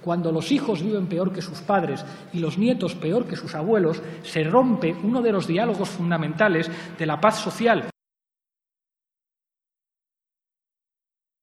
cuando los hijos viven peor que sus padres y los nietos peor que sus abuelos, se rompe uno de los diálogos fundamentales de la paz social.